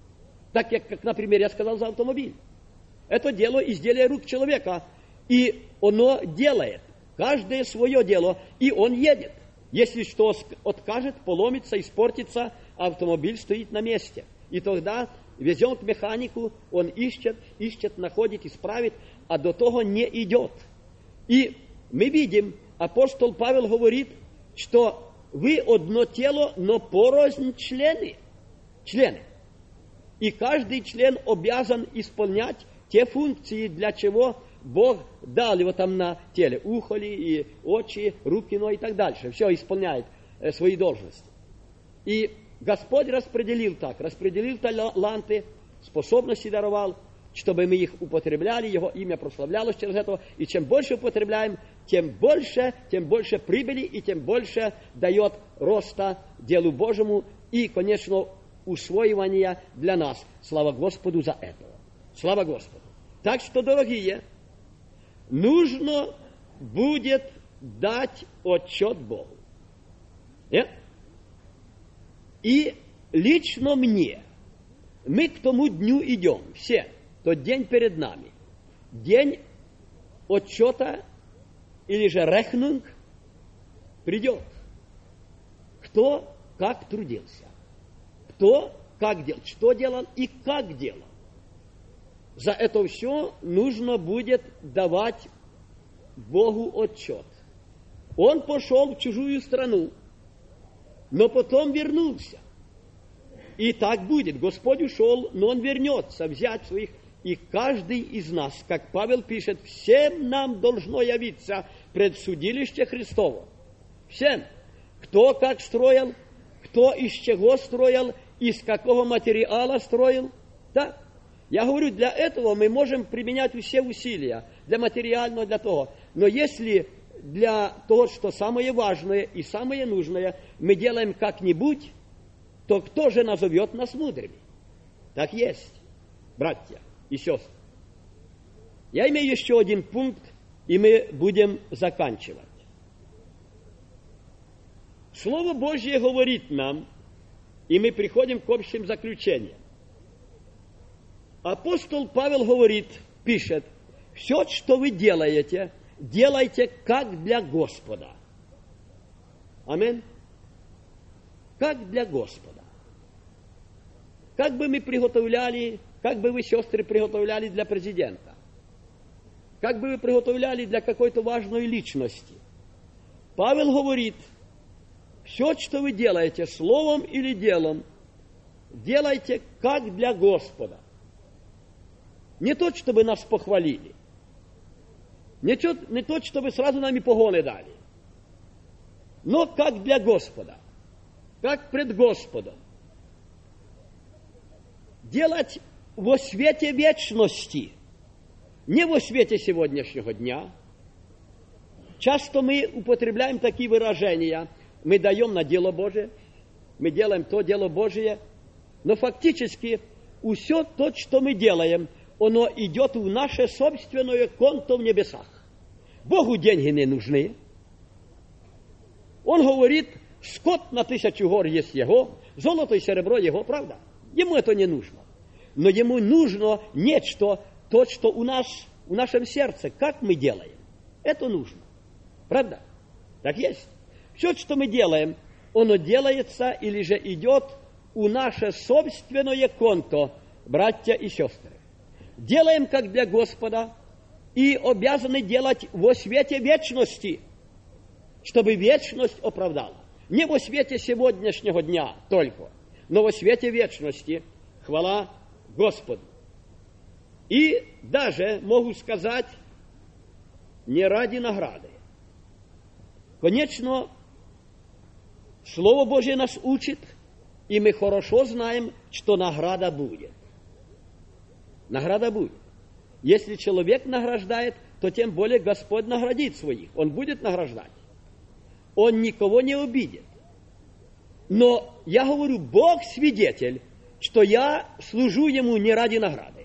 Так как, как, например, я сказал за автомобиль. Это дело изделие рук человека. И оно делает. Каждое свое дело. И он едет. Если что откажет, поломится, испортится, автомобиль стоит на месте. И тогда везем к механику, он ищет, ищет, находит, исправит, а до того не идет. И мы видим, апостол Павел говорит, что вы одно тело, но порознь члены. Члены. И каждый член обязан исполнять те функции, для чего Бог дал его там на теле. Ухо ли, и очи, руки, ноги и так дальше. Все исполняет э, свои должности. И Господь распределил так, распределил таланты, способности даровал, чтобы мы их употребляли, Его имя прославлялось через это. И чем больше употребляем, тем больше, тем больше прибыли, и тем больше дает роста делу Божьему и, конечно, усвоивания для нас. Слава Господу за это. Слава Господу. Так что, дорогие, нужно будет дать отчет Богу. Нет? И лично мне, мы к тому дню идем, все, тот день перед нами, день отчета или же рехнунг придет. Кто как трудился, кто как делал, что делал и как делал. За это все нужно будет давать Богу отчет. Он пошел в чужую страну, но потом вернулся. И так будет. Господь ушел, но Он вернется взять своих. И каждый из нас, как Павел пишет, всем нам должно явиться пред судилище Христово. Всем. Кто как строил, кто из чего строил, из какого материала строил. Да. Я говорю, для этого мы можем применять все усилия, для материального, для того. Но если для того, что самое важное и самое нужное, мы делаем как-нибудь, то кто же назовет нас мудрыми? Так есть, братья и сестры. Я имею еще один пункт, и мы будем заканчивать. Слово Божье говорит нам, и мы приходим к общим заключениям. Апостол Павел говорит, пишет, все, что вы делаете, делайте как для Господа. Аминь. Как для Господа. Как бы мы приготовляли, как бы вы, сестры, приготовляли для президента. Как бы вы приготовляли для какой-то важной личности. Павел говорит, все, что вы делаете, словом или делом, делайте как для Господа. Не то, чтобы нас похвалили. Не то, не то, чтобы сразу нам и погоны дали. Но как для Господа. Как пред Господом. Делать во свете вечности. Не во свете сегодняшнего дня. Часто мы употребляем такие выражения. Мы даем на дело Божие. Мы делаем то дело Божие. Но фактически все то, что мы делаем, оно идет в наше собственное конто в небесах. Богу деньги не нужны. Он говорит, скот на тысячу гор есть его, золото и серебро его, правда? Ему это не нужно. Но ему нужно нечто, то, что у нас, в нашем сердце, как мы делаем. Это нужно. Правда? Так есть. Все, что мы делаем, оно делается или же идет у наше собственное конто, братья и сестры. Делаем как для Господа и обязаны делать во свете вечности, чтобы вечность оправдала. Не во свете сегодняшнего дня только, но во свете вечности. Хвала Господу. И даже, могу сказать, не ради награды. Конечно, Слово Божье нас учит, и мы хорошо знаем, что награда будет. Награда будет. Если человек награждает, то тем более Господь наградит своих. Он будет награждать. Он никого не обидит. Но я говорю, Бог свидетель, что я служу Ему не ради награды.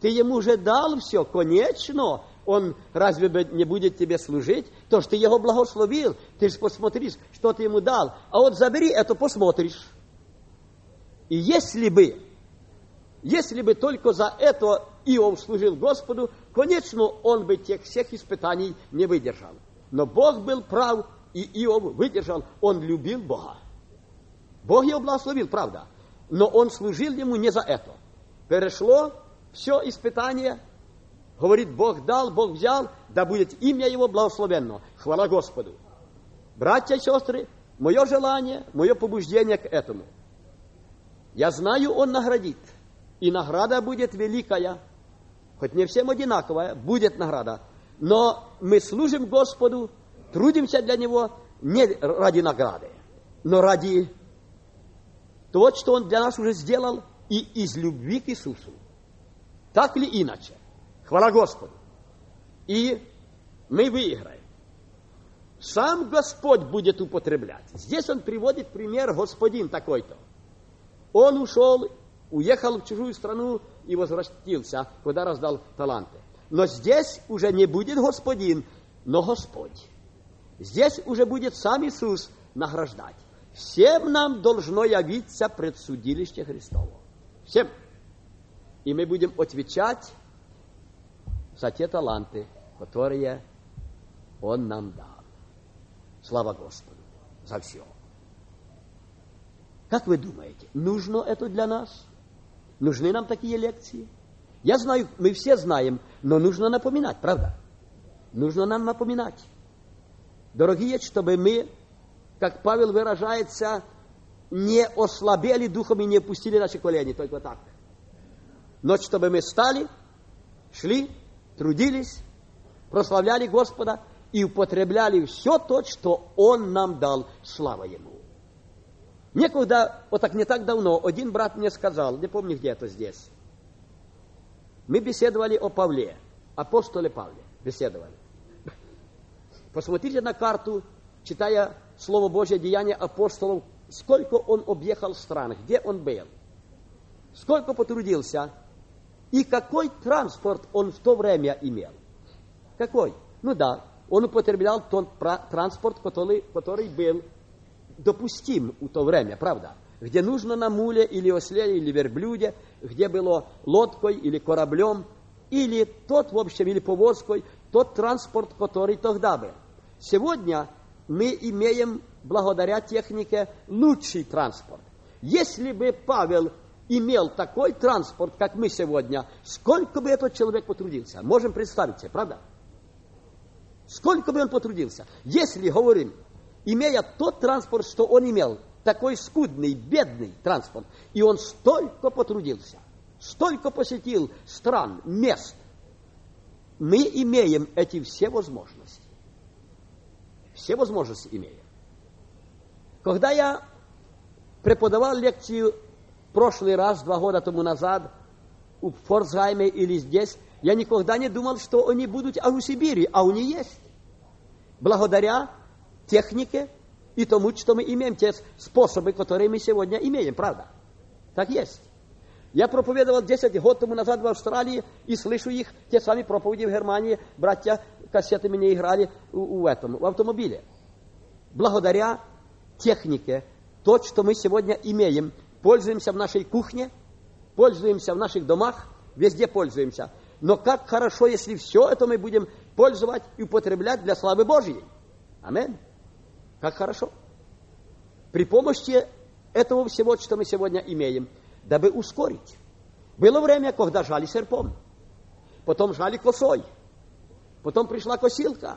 Ты ему уже дал все, конечно. Он разве не будет тебе служить? То, что ты его благословил, ты же посмотришь, что ты ему дал. А вот забери это, посмотришь. И если бы, если бы только за это Иов служил Господу, конечно, он бы тех всех испытаний не выдержал. Но Бог был прав, и Иов выдержал. Он любил Бога. Бог его благословил, правда. Но он служил ему не за это. Перешло все испытание. Говорит, Бог дал, Бог взял, да будет имя его благословенно. Хвала Господу. Братья и сестры, мое желание, мое побуждение к этому. Я знаю, он наградит. И награда будет великая. Хоть не всем одинаковая, будет награда. Но мы служим Господу, трудимся для Него не ради награды, но ради того, что Он для нас уже сделал, и из любви к Иисусу. Так или иначе. Хвала Господу. И мы выиграем. Сам Господь будет употреблять. Здесь Он приводит пример господин такой-то. Он ушел, уехал в чужую страну и возвратился, куда раздал таланты. Но здесь уже не будет господин, но Господь. Здесь уже будет сам Иисус награждать. Всем нам должно явиться предсудилище Христово. Всем. И мы будем отвечать за те таланты, которые Он нам дал. Слава Господу за все. Как вы думаете, нужно это для нас? Нужны нам такие лекции? Я знаю, мы все знаем, но нужно напоминать, правда? Нужно нам напоминать. Дорогие, чтобы мы, как Павел выражается, не ослабели духом и не опустили наши колени, только так. Но чтобы мы стали, шли, трудились, прославляли Господа и употребляли все то, что Он нам дал, слава Ему. Некогда, вот так не так давно, один брат мне сказал, не помню, где это здесь, мы беседовали о Павле, апостоле Павле, беседовали. Посмотрите на карту, читая Слово Божье, Деяния апостолов, сколько он объехал стран, где он был, сколько потрудился, и какой транспорт он в то время имел. Какой? Ну да, он употреблял тот транспорт, который, который был допустим в то время, правда? Где нужно на муле или осле, или верблюде, где было лодкой или кораблем, или тот, в общем, или повозкой, тот транспорт, который тогда был. Сегодня мы имеем, благодаря технике, лучший транспорт. Если бы Павел имел такой транспорт, как мы сегодня, сколько бы этот человек потрудился? Можем представить себе, правда? Сколько бы он потрудился? Если, говорим, имея тот транспорт, что он имел, такой скудный, бедный транспорт, и он столько потрудился, столько посетил стран, мест, мы имеем эти все возможности. Все возможности имеем. Когда я преподавал лекцию в прошлый раз, два года тому назад, в Форцхайме или здесь, я никогда не думал, что они будут аж в Сибири, а они есть. Благодаря технике и тому, что мы имеем, те способы, которые мы сегодня имеем, правда? Так есть. Я проповедовал десять год тому назад в Австралии и слышу их, те сами проповеди в Германии, братья кассеты мне играли в, в этом, в автомобиле. Благодаря технике, то, что мы сегодня имеем, пользуемся в нашей кухне, пользуемся в наших домах, везде пользуемся. Но как хорошо, если все это мы будем пользовать и употреблять для славы Божьей. Аминь. Как хорошо. При помощи этого всего, что мы сегодня имеем, дабы ускорить. Было время, когда жали серпом, потом жали косой, потом пришла косилка.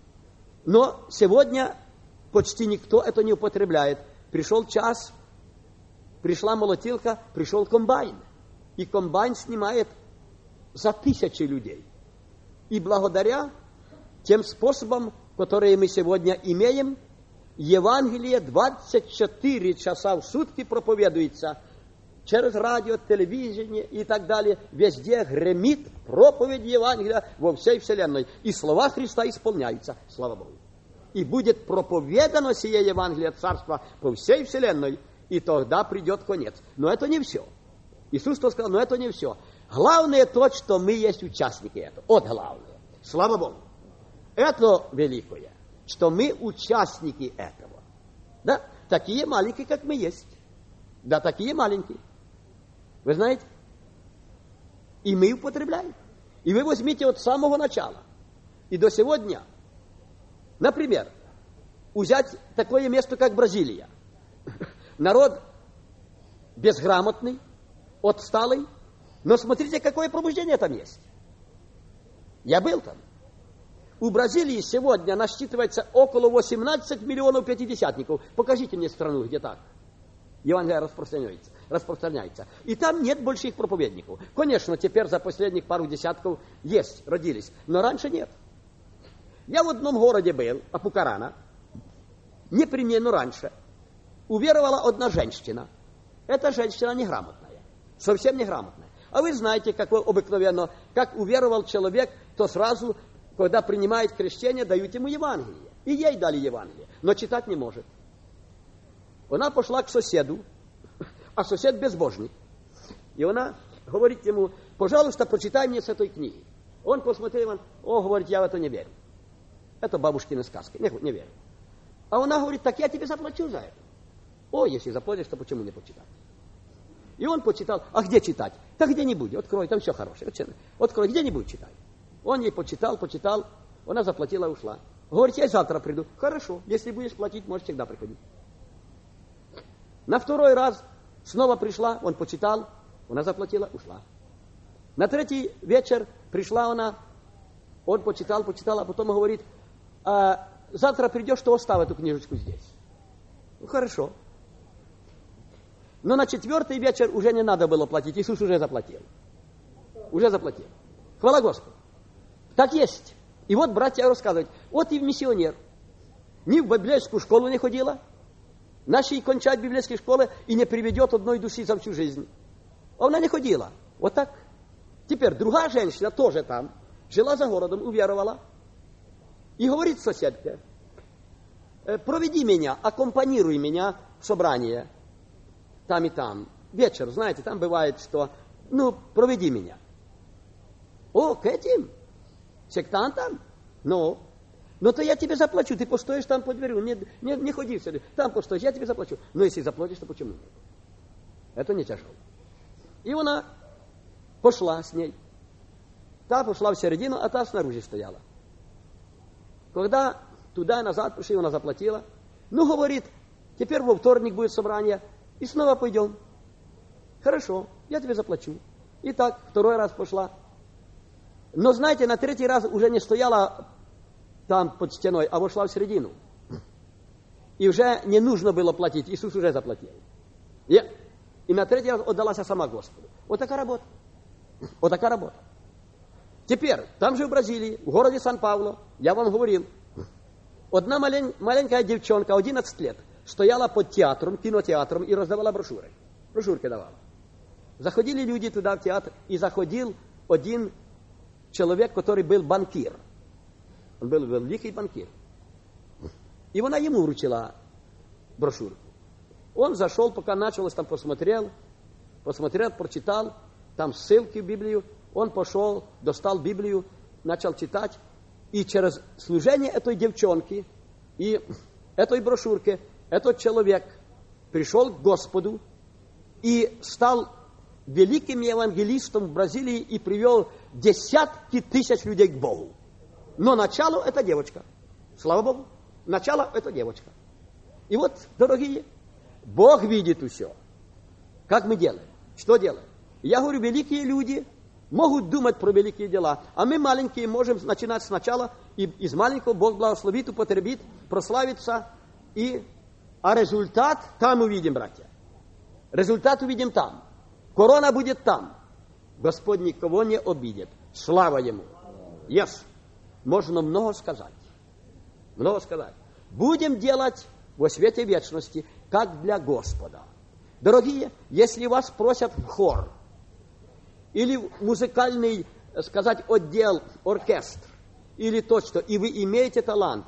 Но сегодня почти никто это не употребляет. Пришел час, пришла молотилка, пришел комбайн. И комбайн снимает за тысячи людей. И благодаря тем способам, которые мы сегодня имеем, Евангелие двадцать четыре часа в сутки проповедуется. Через радио, телевидение и так далее. Везде гремит проповедь Евангелия во всей вселенной. И слова Христа исполняются. Слава Богу. И будет проповедано сие Евангелие Царства по всей вселенной. И тогда придет конец. Но это не все. Иисус сказал, но это не все. Главное то, что мы есть участники этого. Вот главное. Слава Богу. Это великое, что мы участники этого. Да? Такие маленькие, как мы есть. Да, такие маленькие. Вы знаете? И мы употребляем. И вы возьмите от самого начала и до сегодня. Например, взять такое место, как Бразилия. Народ безграмотный, отсталый, но смотрите, какое пробуждение там есть. Я был там. У Бразилии сегодня насчитывается около восемнадцати миллионов пятидесятников. Покажите мне страну, где так. Евангелие распространяется, распространяется. И там нет больших проповедников. Конечно, теперь за последних пару десятков есть, родились, но раньше нет. Я в одном городе был, Апукарана, непременно раньше. Уверовала одна женщина. Эта женщина неграмотная, совсем неграмотная. А вы знаете, как обыкновенно, как уверовал человек, то сразу, когда принимает крещение, дают ему Евангелие. И ей дали Евангелие, но читать не может. Она пошла к соседу, а сосед безбожник. И она говорит ему: пожалуйста, прочитай мне с этой книги. Он посмотрел, он, о, говорит, я в это не верю. Это бабушкины сказки, не, не верю. А она говорит: так я тебе заплачу за это. О, если заплатишь, то почему не почитать? И он почитал. А где читать? Да где-нибудь, открой, там все хорошее. Открой, где-нибудь читай. Он ей почитал, почитал, она заплатила и ушла. Говорит: я завтра приду. Хорошо, если будешь платить, можешь всегда приходить. На второй раз снова пришла, он почитал, она заплатила, ушла. На третий вечер пришла она, он почитал, почитал, а потом говорит: а завтра придешь, то оставь эту книжечку здесь. Ну, хорошо. Но на четвертый вечер уже не надо было платить, Иисус уже заплатил. Уже заплатил. Хвала Господу. Так есть. И вот братья рассказывают: вот и миссионер. Ни в библейскую школу не ходила, наши кончают библейские школы и не приведет одной души за всю жизнь. А она не ходила. Вот так. Теперь другая женщина тоже там, жила за городом, уверовала. И говорит соседке: проведи меня, аккомпанируй меня в собрание. Там и там. Вечер, знаете, там бывает, что, ну, проведи меня. О, к этим сектантам? Ну, ну то я тебе заплачу, ты постоишь там под дверью, не, не, не ходи сюда, там постоишь, я тебе заплачу. Но если заплатишь, то почему нет? Это не тяжело. И она пошла с ней. Та пошла в середину, а та снаружи стояла. Когда туда и назад пришли, она заплатила. Ну, говорит, теперь во вторник будет собрание, и снова пойдем. Хорошо, я тебе заплачу. И так, второй раз пошла. Но, знаете, на третий раз уже не стояла там под стеной, а вошла в середину. И уже не нужно было платить, Иисус уже заплатил. И, и на третий раз отдалась сама Господу. Вот такая работа. Вот такая работа. Теперь, там же в Бразилии, в городе Сан-Пауло, я вам говорил, одна малень, маленькая девчонка, одиннадцать лет, стояла под театром, кинотеатром и раздавала брошюры. Брошюрки давала. Заходили люди туда в театр, и заходил один человек, который был банкир. Он был великий банкир. И она ему вручила брошюрку. Он зашел, пока началось, там посмотрел, посмотрел, прочитал, там ссылки в Библию. Он пошел, достал Библию, начал читать. И через служение этой девчонки и этой брошюрки этот человек пришел к Господу и стал великим евангелистом в Бразилии и привел десятки тысяч людей к Богу. Но начало это девочка. Слава Богу. Начало это девочка. И вот, дорогие, Бог видит все. Как мы делаем? Что делаем? Я говорю, великие люди могут думать про великие дела, а мы маленькие можем начинать сначала, и из маленького Бог благословит, употребит, прославится, и... а результат там увидим, братья. Результат увидим там. Корона будет там. Господь никого не обидит. Слава Ему. Yes. Можно много сказать. Много сказать. Будем делать во свете вечности, как для Господа. Дорогие, если вас просят в хор, или в музыкальный, сказать, отдел, оркестр, или то, что, и вы имеете талант,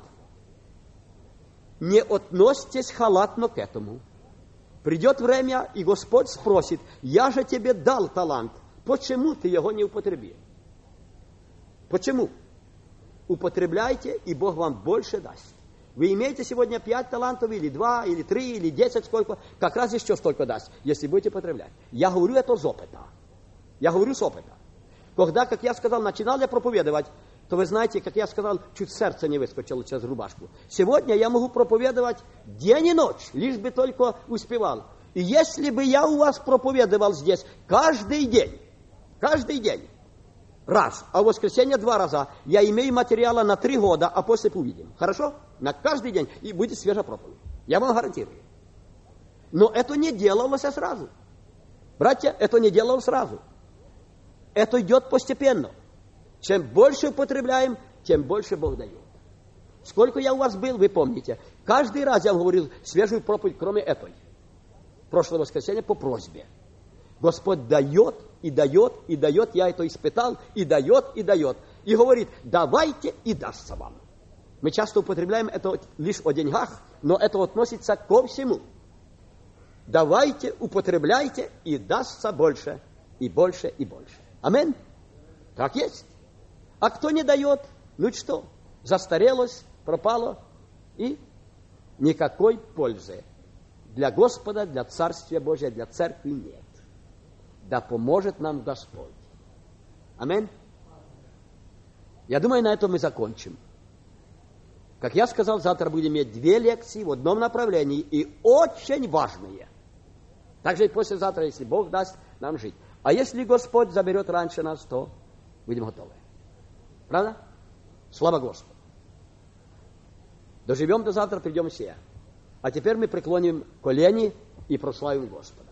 не относитесь халатно к этому. Придет время, и Господь спросит: я же тебе дал талант, Почему ты его не употребил? Почему? Употребляйте, и Бог вам больше даст. Вы имеете сегодня пять талантов, или два, или три, или десять, сколько, как раз еще столько даст, если будете употреблять. Я говорю это с опыта. Я говорю с опыта. Когда, как я сказал, начинал я проповедовать, то вы знаете, как я сказал, чуть сердце не выскочило через рубашку. Сегодня я могу проповедовать день и ночь, лишь бы только успевал. И если бы я у вас проповедовал здесь каждый день, каждый день, раз, а в воскресенье два раза, я имею материала на три года, а после увидим. Хорошо? На каждый день. И будет свежая проповедь. Я вам гарантирую. Но это не делалось сразу. Братья, это не делалось сразу. Это идет постепенно. Чем больше употребляем, тем больше Бог дает. Сколько я у вас был, вы помните. Каждый раз я вам говорил свежую проповедь, кроме этой. Прошлое воскресенье по просьбе. Господь дает и дает, и дает, я это испытал, и дает, и дает. И говорит, давайте, и дастся вам. Мы часто употребляем это лишь о деньгах, но это относится ко всему. Давайте, употребляйте, и дастся больше, и больше, и больше. Аминь. Так есть. А кто не дает, ну что, застарелось, пропало, и никакой пользы для Господа, для Царствия Божия, для Церкви нет. Да поможет нам Господь. Аминь. Я думаю, на этом мы закончим. Как я сказал, завтра будем иметь две лекции в одном направлении и очень важные. Также и послезавтра, если Бог даст нам жить. А если Господь заберет раньше нас, то будем готовы. Правда? Слава Господу. Доживем до завтра, придем все. А теперь мы преклоним колени и прославим Господа.